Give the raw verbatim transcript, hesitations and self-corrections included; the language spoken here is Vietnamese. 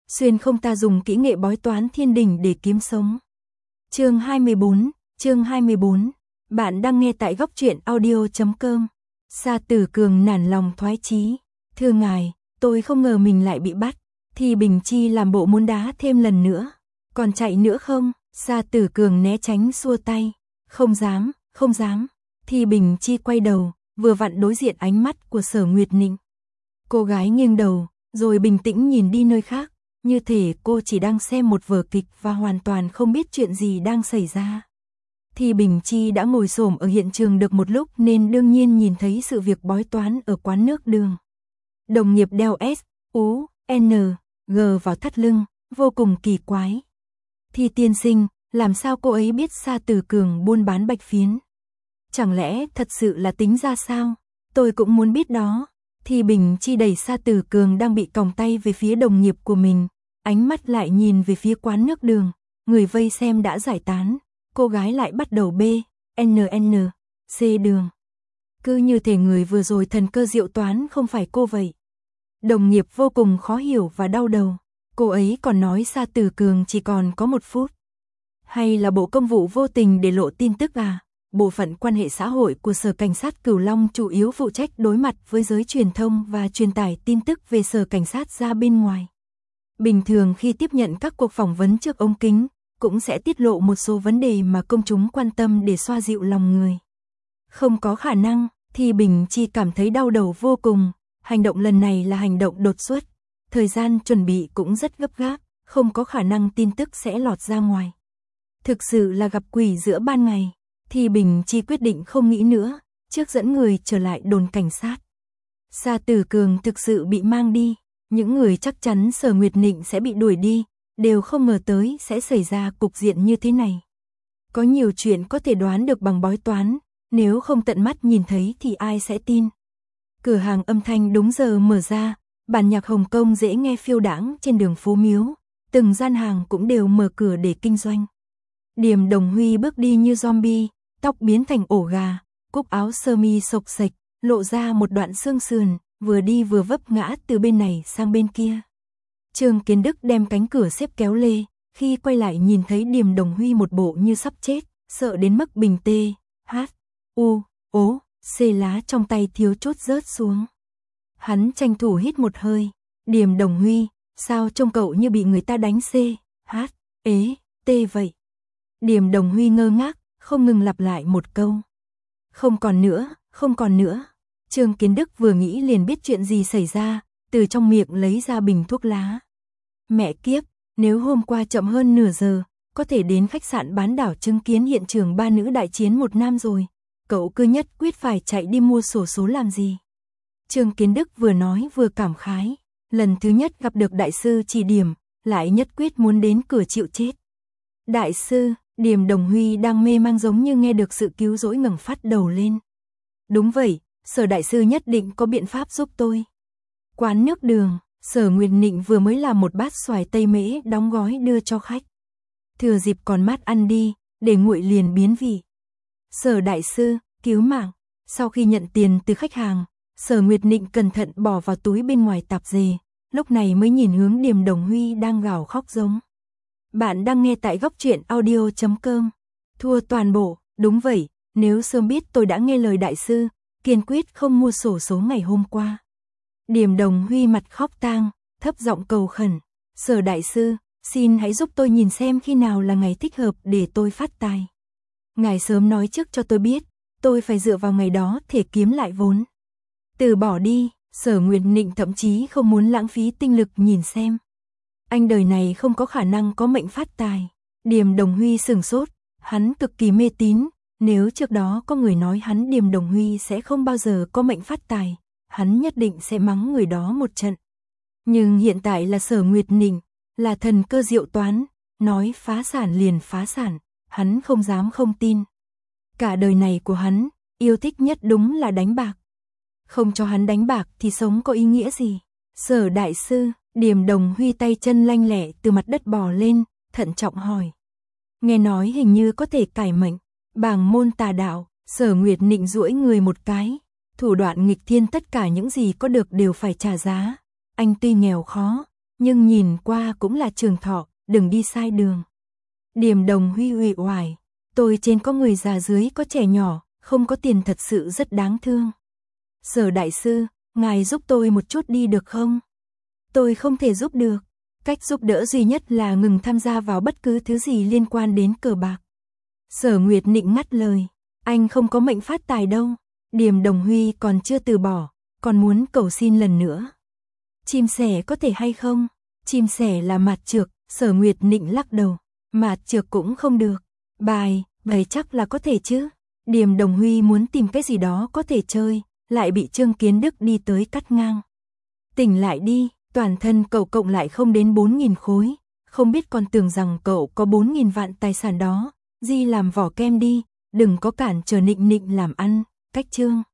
xuyên không ta dùng kỹ nghệ bói toán thiên đình để kiếm sống. Chương hai mươi bốn, chương hai mươi bốn. Bạn đang nghe tại góc truyện audio chấm com. Sa Tử Cường nản lòng thoái chí. Thưa ngài, tôi không ngờ mình lại bị bắt. Thì Bình Chi làm bộ muốn đá thêm lần nữa. Còn chạy nữa không? Sa Tử Cường né tránh xua tay. Không dám, không dám. Thì Bình Chi quay đầu, vừa vặn đối diện ánh mắt của Sở Nguyệt Nịnh. Cô gái nghiêng đầu, rồi bình tĩnh nhìn đi nơi khác, như thể cô chỉ đang xem một vở kịch và hoàn toàn không biết chuyện gì đang xảy ra. Thì Bình Chi đã ngồi xổm ở hiện trường được một lúc nên đương nhiên nhìn thấy sự việc bói toán ở quán nước đường. Đồng nghiệp đeo S, U, N, G vào thắt lưng, vô cùng kỳ quái. Thì tiên sinh, làm sao cô ấy biết Sa Tử Cường buôn bán bạch phiến? Chẳng lẽ thật sự là tính ra sao? Tôi cũng muốn biết đó. Thì Bình Chi đẩy Sa Tử Cường đang bị còng tay về phía đồng nghiệp của mình, ánh mắt lại nhìn về phía quán nước đường, người vây xem đã giải tán, cô gái lại bắt đầu B, N N, C đường. Cứ như thể người vừa rồi thần cơ diệu toán không phải cô vậy. Đồng nghiệp vô cùng khó hiểu và đau đầu, cô ấy còn nói Sa Tử Cường chỉ còn có một phút. Hay là Bộ Công vụ vô tình để lộ tin tức à? Bộ phận quan hệ xã hội của Sở Cảnh sát Cửu Long chủ yếu phụ trách đối mặt với giới truyền thông và truyền tải tin tức về Sở Cảnh sát ra bên ngoài. Bình thường khi tiếp nhận các cuộc phỏng vấn trước ống kính, cũng sẽ tiết lộ một số vấn đề mà công chúng quan tâm để xoa dịu lòng người. Không có khả năng, thì Bình Chi cảm thấy đau đầu vô cùng, hành động lần này là hành động đột xuất, thời gian chuẩn bị cũng rất gấp gáp, không có khả năng tin tức sẽ lọt ra ngoài. Thực sự là gặp quỷ giữa ban ngày. Thì Bình Chi quyết định không nghĩ nữa, trước dẫn người trở lại đồn cảnh sát. Sa Tử Cường thực sự bị mang đi, những người chắc chắn Sở Nguyệt Nịnh sẽ bị đuổi đi, đều không ngờ tới sẽ xảy ra cục diện như thế này. Có nhiều chuyện có thể đoán được bằng bói toán, nếu không tận mắt nhìn thấy thì ai sẽ tin. Cửa hàng âm thanh đúng giờ mở ra, bản nhạc Hồng Kông dễ nghe phiêu đãng trên đường phố Miếu, từng gian hàng cũng đều mở cửa để kinh doanh. Điềm Đồng Huy bước đi như zombie, tóc biến thành ổ gà, cúc áo sơ mi xộc xệch, lộ ra một đoạn xương sườn, vừa đi vừa vấp ngã từ bên này sang bên kia. Trương Kiến Đức đem cánh cửa xếp kéo lê, khi quay lại nhìn thấy Điềm Đồng Huy một bộ như sắp chết, sợ đến mức bình tê, hát, u, ố, c lá trong tay thiếu chút rớt xuống. Hắn tranh thủ hít một hơi, Điềm Đồng Huy, sao trông cậu như bị người ta đánh c, hát, ế, tê vậy? Điềm Đồng Huy ngơ ngác, không ngừng lặp lại một câu. Không còn nữa, không còn nữa. Trương Kiến Đức vừa nghĩ liền biết chuyện gì xảy ra, từ trong miệng lấy ra bình thuốc lá. Mẹ kiếp, nếu hôm qua chậm hơn nửa giờ, có thể đến khách sạn Bán Đảo chứng kiến hiện trường ba nữ đại chiến một nam rồi. Cậu cứ nhất quyết phải chạy đi mua xổ số làm gì? Trương Kiến Đức vừa nói vừa cảm khái. Lần thứ nhất gặp được đại sư chỉ điểm, lại nhất quyết muốn đến cửa chịu chết. Đại sư, Điềm Đồng Huy đang mê mang giống như nghe được sự cứu rỗi ngẩng phát đầu lên. Đúng vậy, Sở đại sư nhất định có biện pháp giúp tôi. Quán nước đường, Sở Nguyệt Nịnh vừa mới làm một bát xoài tây mễ đóng gói đưa cho khách. Thừa dịp còn mát ăn đi, để nguội liền biến vị. Sở đại sư, cứu mạng. Sau khi nhận tiền từ khách hàng, Sở Nguyệt Nịnh cẩn thận bỏ vào túi bên ngoài tạp dề, lúc này mới nhìn hướng Điềm Đồng Huy đang gào khóc giống. Bạn đang nghe tại góc truyện audio chấm com. Thua toàn bộ, đúng vậy, nếu sớm biết tôi đã nghe lời đại sư, kiên quyết không mua xổ số ngày hôm qua. Điềm Đồng Huy mặt khóc tang, thấp giọng cầu khẩn. Sở đại sư, xin hãy giúp tôi nhìn xem khi nào là ngày thích hợp để tôi phát tài. Ngài sớm nói trước cho tôi biết, tôi phải dựa vào ngày đó để kiếm lại vốn. Từ bỏ đi, Sở Nguyệt Nịnh thậm chí không muốn lãng phí tinh lực nhìn xem. Anh đời này không có khả năng có mệnh phát tài. Điềm Đồng Huy sửng sốt, hắn cực kỳ mê tín, nếu trước đó có người nói hắn Điềm Đồng Huy sẽ không bao giờ có mệnh phát tài, hắn nhất định sẽ mắng người đó một trận. Nhưng hiện tại là Sở Nguyệt Nịnh, là thần cơ diệu toán, nói phá sản liền phá sản, hắn không dám không tin. Cả đời này của hắn, yêu thích nhất đúng là đánh bạc. Không cho hắn đánh bạc thì sống có ý nghĩa gì? Sở đại sư, Điềm Đồng Huy tay chân lanh lẹ từ mặt đất bò lên, thận trọng hỏi. Nghe nói hình như có thể cải mệnh, bảng môn tà đạo. Sở Nguyệt Nịnh duỗi người một cái, thủ đoạn nghịch thiên, tất cả những gì có được đều phải trả giá. Anh tuy nghèo khó, nhưng nhìn qua cũng là Trường Thọ, đừng đi sai đường. Điềm Đồng Huy uể oải, tôi trên có người già dưới có trẻ nhỏ, không có tiền thật sự rất đáng thương. Sở đại sư, ngài giúp tôi một chút đi được không? Tôi không thể giúp được. Cách giúp đỡ duy nhất là ngừng tham gia vào bất cứ thứ gì liên quan đến cờ bạc. Sở Nguyệt Nịnh ngắt lời, anh không có mệnh phát tài đâu. Điềm Đồng Huy còn chưa từ bỏ, còn muốn cầu xin lần nữa. Chim sẻ có thể hay không? Chim sẻ là mạt trược, Sở Nguyệt Nịnh lắc đầu. Mạt trược cũng không được. Bài, bài chắc là có thể chứ. Điềm Đồng Huy muốn tìm cái gì đó có thể chơi, lại bị Trương Kiến Đức đi tới cắt ngang. Tỉnh lại đi, toàn thân cậu cộng lại không đến bốn nghìn khối, không biết còn tưởng rằng cậu có bốn nghìn vạn tài sản đó. Di làm vỏ kem đi, đừng có cản trở Nịnh Nịnh làm ăn. Cách Trương